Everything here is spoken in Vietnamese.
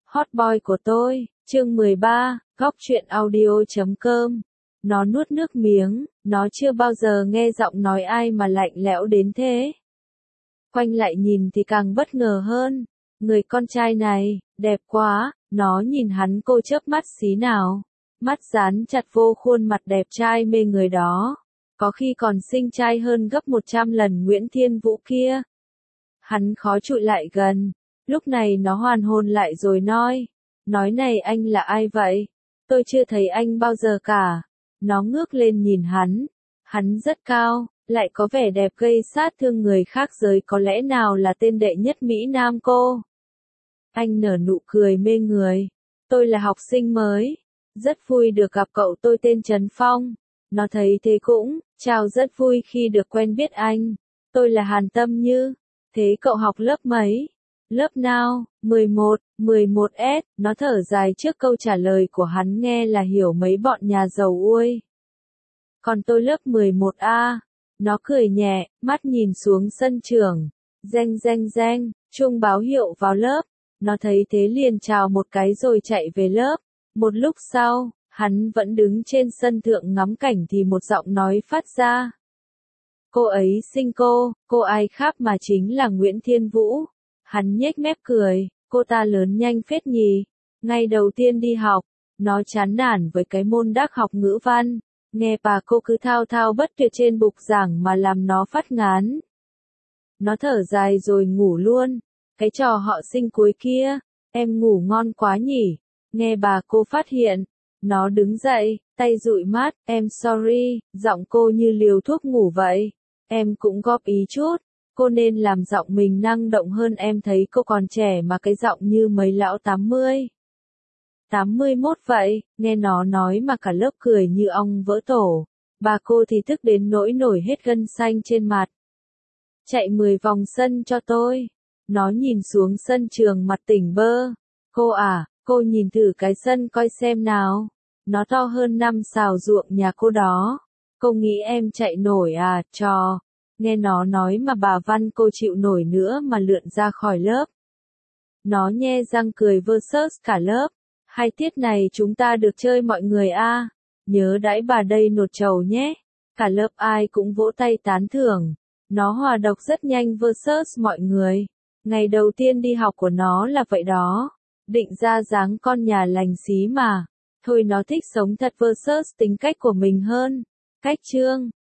Hot boy của tôi, chương 13, góc truyện audio.com. Nó nuốt nước miếng, nó chưa bao giờ nghe giọng nói ai mà lạnh lẽo đến thế. Quanh lại nhìn thì càng bất ngờ hơn. Người con trai này, đẹp quá, nó nhìn hắn cô chớp mắt xí nào. Mắt dán chặt vô khuôn mặt đẹp trai mê người đó. Có khi còn xinh trai hơn gấp 100 lần Nguyễn Thiên Vũ kia. Hắn khó trụi lại gần. Lúc này nó hoàn hồn lại rồi nói này anh là ai vậy? Tôi chưa thấy anh bao giờ cả. Nó ngước lên nhìn hắn rất cao, lại có vẻ đẹp gây sát thương người khác giới, có lẽ nào là tên đệ nhất Mỹ Nam cô? Anh nở nụ cười mê người. Tôi là học sinh mới. Rất vui được gặp cậu, tôi tên Trần Phong. Nó thấy thế cũng, chào, rất vui khi được quen biết anh. Tôi là Hàn Tâm Như. Thế cậu học lớp mấy? Lớp nào? 11, 11S, nó thở dài trước câu trả lời của hắn, nghe là hiểu mấy bọn nhà giàu ui. Còn tôi lớp 11A. Nó cười nhẹ, mắt nhìn xuống sân trường. Reng reng reng, chuông báo hiệu vào lớp. Nó thấy thế liền chào một cái rồi chạy về lớp. Một lúc sau, hắn vẫn đứng trên sân thượng ngắm cảnh thì một giọng nói phát ra. Cô ấy xinh, cô ai khác mà chính là Nguyễn Thiên Vũ. Hắn nhếch mép cười, cô ta lớn nhanh phết nhỉ. Ngày đầu tiên đi học, nó chán nản với cái môn đắc học ngữ văn. Nghe bà cô cứ thao thao bất tuyệt trên bục giảng mà làm nó phát ngán. Nó thở dài rồi ngủ luôn. Cái trò họ sinh cuối kia, em ngủ ngon quá nhỉ. Nghe bà cô phát hiện, nó đứng dậy, tay dụi mắt, em sorry, giọng cô như liều thuốc ngủ vậy. Em cũng góp ý chút, cô nên làm giọng mình năng động hơn, em thấy cô còn trẻ mà cái giọng như mấy lão 80. 81 vậy, nghe nó nói mà cả lớp cười như ong vỡ tổ. Bà cô thì tức đến nỗi nổi hết gân xanh trên mặt. Chạy 10 vòng sân cho tôi. Nó nhìn xuống sân trường mặt tỉnh bơ. Cô à, cô nhìn thử cái sân coi xem nào. Nó to hơn 5 sào ruộng nhà cô đó. Cô nghĩ em chạy nổi à, trò. Nghe nó nói mà bà Văn cô chịu nổi nữa mà lượn ra khỏi lớp. Nó nhe răng cười versus cả lớp. Hai tiết này chúng ta được chơi mọi người a. Nhớ đãi bà đây nột trầu nhé. Cả lớp ai cũng vỗ tay tán thưởng. Nó hòa độc rất nhanh versus mọi người. Ngày đầu tiên đi học của nó là vậy đó. Định ra dáng con nhà lành xí mà. Thôi nó thích sống thật versus tính cách của mình hơn. Cách chương